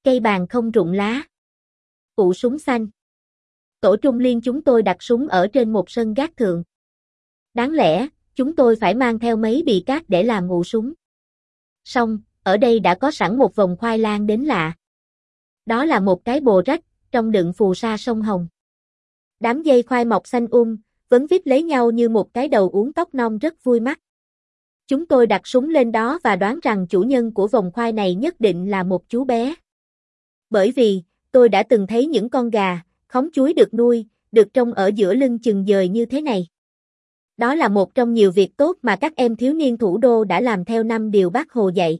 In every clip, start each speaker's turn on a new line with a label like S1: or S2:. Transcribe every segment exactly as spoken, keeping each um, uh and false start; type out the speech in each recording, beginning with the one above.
S1: Cây bàn không rụng lá. Ụ súng xanh. Tổ Trung Liên chúng tôi đặt súng ở trên một sân gác thượng. Đáng lẽ, chúng tôi phải mang theo mấy bì cát để làm ụ súng. Xong, ở đây đã có sẵn một vòng khoai lang đến lạ. Đó là một cái bồ rách, trong đựng phù sa sông Hồng. Đám dây khoai mọc xanh um, vấn vít lấy nhau như một cái đầu uốn tóc non rất vui mắt. Chúng tôi đặt súng lên đó và đoán rằng chủ nhân của vòng khoai này nhất định là một chú bé. Bởi vì, tôi đã từng thấy những con gà, khóm chuối được nuôi, được trông ở giữa lưng chừng dời như thế này. Đó là một trong nhiều việc tốt mà các em thiếu niên thủ đô đã làm theo năm điều Bác Hồ dạy.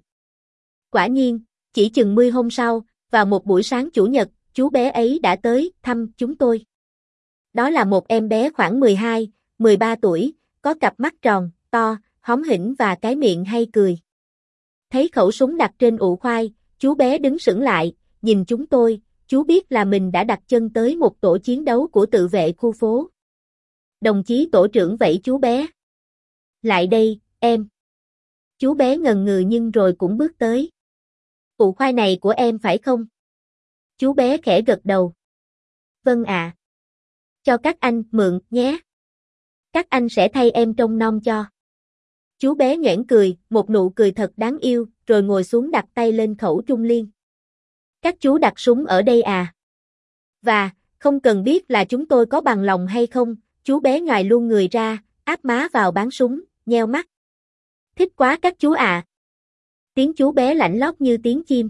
S1: Quả nhiên, chỉ chừng mươi hôm sau, vào một buổi sáng chủ nhật, chú bé ấy đã tới thăm chúng tôi. Đó là một em bé khoảng mười hai, mười ba tuổi, có cặp mắt tròn, to, hóm hỉnh và cái miệng hay cười. Thấy khẩu súng đặt trên ụ khoai, chú bé đứng sững lại, nhìn chúng tôi, chú biết là mình đã đặt chân tới một tổ chiến đấu của tự vệ khu phố. Đồng chí tổ trưởng vẫy chú bé. Lại đây, em. Chú bé ngần ngừ nhưng rồi cũng bước tới. Ụ khoai này của em phải không? Chú bé khẽ gật đầu. Vâng ạ. Cho các anh mượn nhé. Các anh sẽ thay em trông nom cho. Chú bé nhoẻn cười, một nụ cười thật đáng yêu, rồi ngồi xuống đặt tay lên khẩu Trung Liên. Các chú đặt súng ở đây à? Và, không cần biết là chúng tôi có bằng lòng hay không, chú bé nhoài luôn người ra, áp má vào bán súng, nheo mắt. Thích quá các chú ạ. À. Tiếng chú bé lạnh lót như tiếng chim.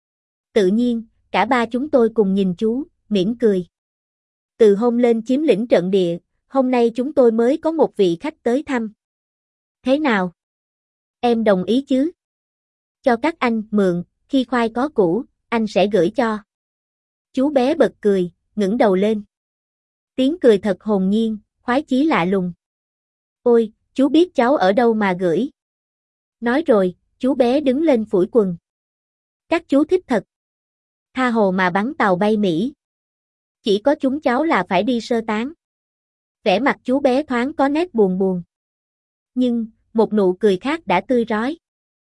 S1: Tự nhiên, cả ba chúng tôi cùng nhìn chú, mỉm cười. Từ hôm lên chiếm lĩnh trận địa, hôm nay chúng tôi mới có một vị khách tới thăm. Thế nào? Em đồng ý chứ? Cho các anh mượn, khi khoai có củ, anh sẽ gửi cho. Chú bé bật cười, ngẩng đầu lên. Tiếng cười thật hồn nhiên, khoái chí lạ lùng. Ôi, chú biết cháu ở đâu mà gửi. Nói rồi, chú bé đứng lên phủi quần. Các chú thích thật. Tha hồ mà bắn tàu bay Mỹ. Chỉ có chúng cháu là phải đi sơ tán. Vẻ mặt chú bé thoáng có nét buồn buồn. Nhưng, một nụ cười khác đã tươi rói.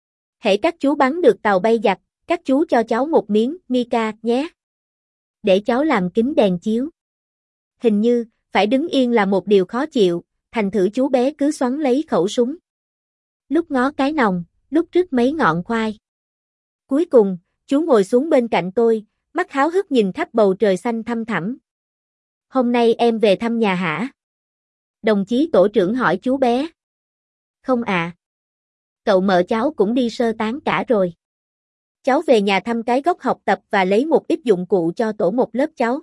S1: Hễ các chú bắn được tàu bay giặc, các chú cho cháu một miếng mica nhé. Để cháu làm kính đèn chiếu. Hình như, phải đứng yên là một điều khó chịu, thành thử chú bé cứ xoắn lấy khẩu súng. Lúc ngó cái nòng, lúc rứt mấy ngọn khoai. Cuối cùng, chú ngồi xuống bên cạnh tôi, mắt háo hức nhìn khắp bầu trời xanh thăm thẳm. Hôm nay em về thăm nhà hả? Đồng chí tổ trưởng hỏi chú bé. Không ạ. À. Cậu mợ cháu cũng đi sơ tán cả rồi. Cháu về nhà thăm cái góc học tập và lấy một ít dụng cụ cho tổ một lớp cháu.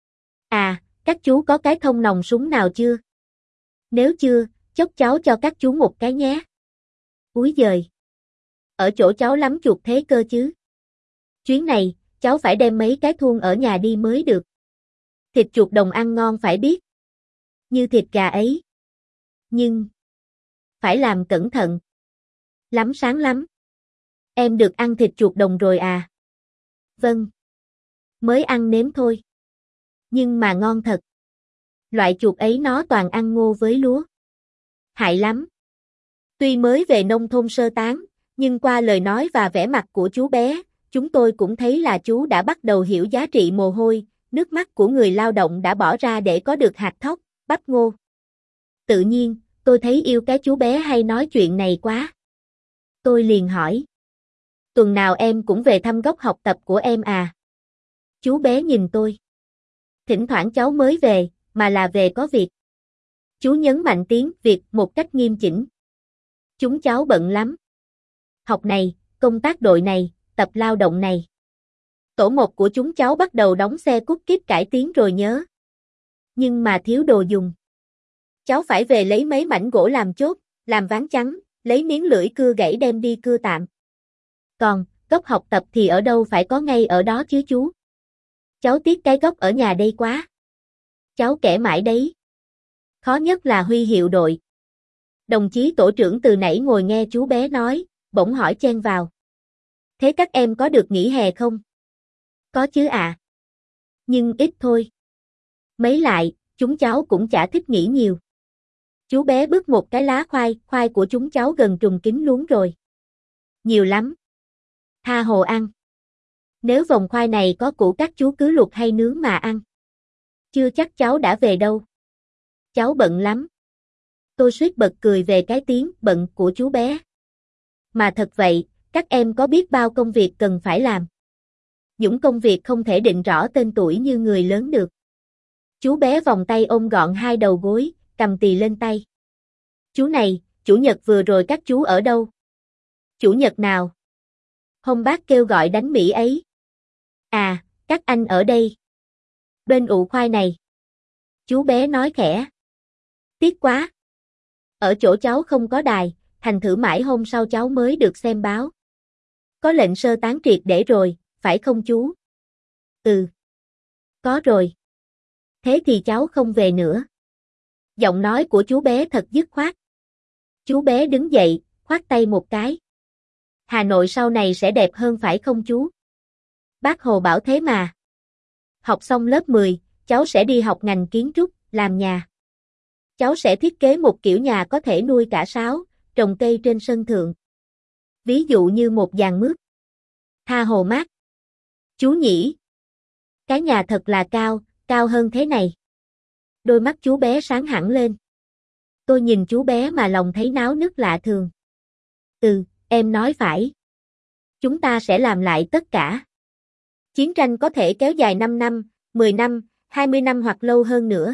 S1: À, các chú có cái thông nòng súng nào chưa? Nếu chưa, chốc cháu cho các chú một cái nhé. Úi giời. Ở chỗ cháu lắm chuột thế cơ chứ. Chuyến này, cháu phải đem mấy cái thuôn ở nhà đi mới được. Thịt chuột đồng ăn ngon phải biết. Như thịt gà ấy. Nhưng, phải làm cẩn thận. Lắm sáng lắm. Em được ăn thịt chuột đồng rồi à? Vâng. Mới ăn nếm thôi. Nhưng mà ngon thật. Loại chuột ấy nó toàn ăn ngô với lúa. Hại lắm. Tuy mới về nông thôn sơ tán, nhưng qua lời nói và vẻ mặt của chú bé, chúng tôi cũng thấy là chú đã bắt đầu hiểu giá trị mồ hôi, nước mắt của người lao động đã bỏ ra để có được hạt thóc, bắp ngô. Tự nhiên, tôi thấy yêu cái chú bé hay nói chuyện này quá. Tôi liền hỏi. Tuần nào em cũng về thăm góc học tập của em à? Chú bé nhìn tôi. Thỉnh thoảng cháu mới về, mà là về có việc. Chú nhấn mạnh tiếng việc một cách nghiêm chỉnh. Chúng cháu bận lắm. Học này, công tác đội này, tập lao động này. Tổ một của chúng cháu bắt đầu đóng xe cút kíp cải tiến rồi nhớ. Nhưng mà thiếu đồ dùng. Cháu phải về lấy mấy mảnh gỗ làm chốt, làm ván chắn, lấy miếng lưỡi cưa gãy đem đi cưa tạm. Còn, góc học tập thì ở đâu phải có ngay ở đó chứ chú. Cháu tiếc cái góc ở nhà đây quá. Cháu kể mãi đấy. Khó nhất là huy hiệu đội. Đồng chí tổ trưởng từ nãy ngồi nghe chú bé nói, bỗng hỏi chen vào. Thế các em có được nghỉ hè không? Có chứ ạ. À. Nhưng ít thôi. Mấy lại, chúng cháu cũng chả thích nghỉ nhiều. Chú bé bước một cái lá khoai, khoai của chúng cháu gần trùng kín luống rồi. Nhiều lắm. Tha hồ ăn. Nếu vòng khoai này có củ các chú cứ luộc hay nướng mà ăn. Chưa chắc cháu đã về đâu. Cháu bận lắm. Tôi suýt bật cười về cái tiếng bận của chú bé. Mà thật vậy, các em có biết bao công việc cần phải làm. Những công việc không thể định rõ tên tuổi như người lớn được. Chú bé vòng tay ôm gọn hai đầu gối, cầm tì lên tay. Chú này, chủ nhật vừa rồi các chú ở đâu? Chủ nhật nào? Hôm bác kêu gọi đánh Mỹ ấy. À, các anh ở đây. Bên ụ khoai này. Chú bé nói khẽ. Tiếc quá. Ở chỗ cháu không có đài, thành thử mãi hôm sau cháu mới được xem báo. Có lệnh sơ tán triệt để rồi, phải không chú? Ừ. Có rồi. Thế thì cháu không về nữa. Giọng nói của chú bé thật dứt khoát. Chú bé đứng dậy, khoát tay một cái. Hà Nội sau này sẽ đẹp hơn phải không chú? Bác Hồ bảo thế mà. Học xong lớp mười, cháu sẽ đi học ngành kiến trúc, làm nhà. Cháu sẽ thiết kế một kiểu nhà có thể nuôi cả sáo, trồng cây trên sân thượng. Ví dụ như một giàn mướp. Tha hồ mát. Chú nhỉ? Cái nhà thật là cao, cao hơn thế này. Đôi mắt chú bé sáng hẳn lên. Tôi nhìn chú bé mà lòng thấy náo nức lạ thường. Ừ, em nói phải. Chúng ta sẽ làm lại tất cả. Chiến tranh có thể kéo dài năm năm, mười năm, hai mươi năm hoặc lâu hơn nữa.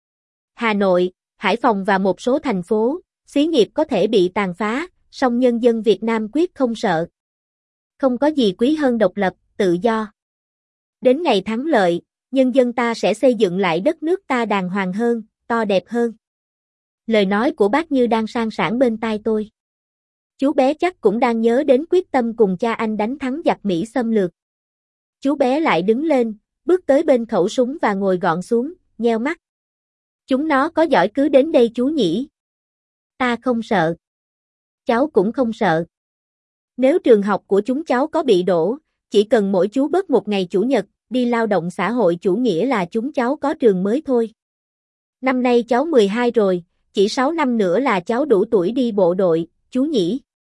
S1: Hà Nội, Hải Phòng và một số thành phố, xí nghiệp có thể bị tàn phá, song nhân dân Việt Nam quyết không sợ. Không có gì quý hơn độc lập, tự do. Đến ngày thắng lợi, nhân dân ta sẽ xây dựng lại đất nước ta đàng hoàng hơn, to đẹp hơn. Lời nói của bác như đang sang sảng bên tai tôi. Chú bé chắc cũng đang nhớ đến quyết tâm cùng cha anh đánh thắng giặc Mỹ xâm lược. Chú bé lại đứng lên, bước tới bên khẩu súng và ngồi gọn xuống, nheo mắt. Chúng nó có giỏi cứ đến đây chú nhỉ? Ta không sợ. Cháu cũng không sợ. Nếu trường học của chúng cháu có bị đổ, chỉ cần mỗi chú bớt một ngày chủ nhật, đi lao động xã hội chủ nghĩa là chúng cháu có trường mới thôi. Năm nay cháu mười hai rồi, chỉ sáu năm nữa là cháu đủ tuổi đi bộ đội, chú nhỉ?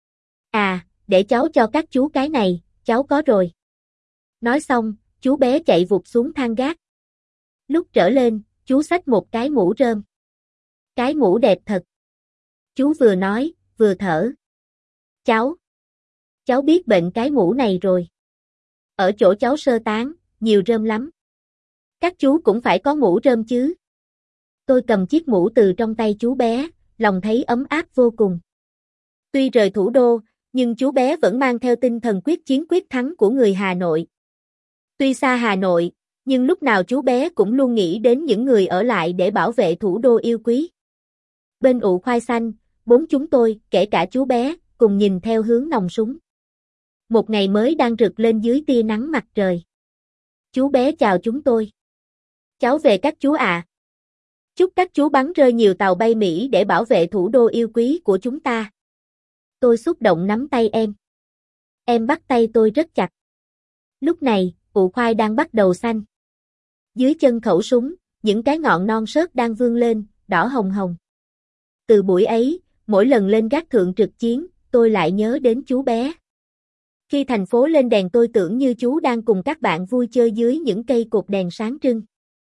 S1: À, để cháu cho các chú cái này, cháu có rồi. Nói xong, chú bé chạy vụt xuống thang gác. Lúc trở lên, chú xách một cái mũ rơm. Cái mũ đẹp thật. Chú vừa nói, vừa thở. Cháu. Cháu biết bệnh cái mũ này rồi. Ở chỗ cháu sơ tán, nhiều rơm lắm. Các chú cũng phải có mũ rơm chứ. Tôi cầm chiếc mũ từ trong tay chú bé, lòng thấy ấm áp vô cùng. Tuy rời thủ đô, nhưng chú bé vẫn mang theo tinh thần quyết chiến quyết thắng của người Hà Nội. Tuy xa Hà Nội, nhưng lúc nào chú bé cũng luôn nghĩ đến những người ở lại để bảo vệ thủ đô yêu quý. Bên ụ khoai xanh, bốn chúng tôi, kể cả chú bé, cùng nhìn theo hướng nòng súng. Một ngày mới đang rực lên dưới tia nắng mặt trời. Chú bé chào chúng tôi. Cháu về các chú ạ. À. Chúc các chú bắn rơi nhiều tàu bay Mỹ để bảo vệ thủ đô yêu quý của chúng ta. Tôi xúc động nắm tay em. Em bắt tay tôi rất chặt. Lúc này, ụ khoai đang bắt đầu xanh. Dưới chân khẩu súng, những cái ngọn non sớt đang vươn lên, đỏ hồng hồng. Từ buổi ấy, mỗi lần lên gác thượng trực chiến, tôi lại nhớ đến chú bé. Khi thành phố lên đèn tôi tưởng như chú đang cùng các bạn vui chơi dưới những cây cột đèn sáng trưng.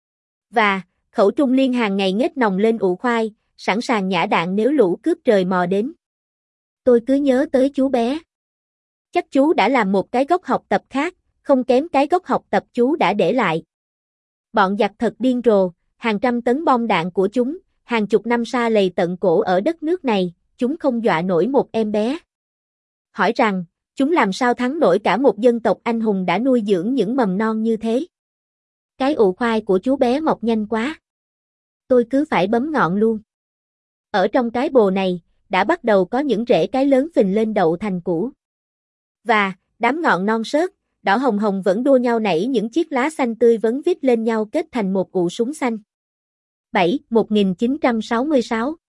S1: Và, khẩu trung liên hàng ngày nghếch nòng lên ụ khoai, sẵn sàng nhả đạn nếu lũ cướp trời mò đến. Tôi cứ nhớ tới chú bé. Chắc chú đã làm một cái gốc học tập khác, không kém cái gốc học tập chú đã để lại. Bọn giặc thật điên rồ, hàng trăm tấn bom đạn của chúng, hàng chục năm sa lầy tận cổ ở đất nước này, chúng không dọa nổi một em bé. Hỏi rằng, chúng làm sao thắng nổi cả một dân tộc anh hùng đã nuôi dưỡng những mầm non như thế? Cái ụ khoai của chú bé mọc nhanh quá. Tôi cứ phải bấm ngọn luôn. Ở trong cái bồ này, đã bắt đầu có những rễ cái lớn phình lên đậu thành củ. Và, đám ngọn non sớt, đỏ hồng hồng vẫn đua nhau nảy những chiếc lá xanh tươi vấn vít lên nhau kết thành một ụ súng xanh. bảy. một nghìn chín trăm sáu mươi sáu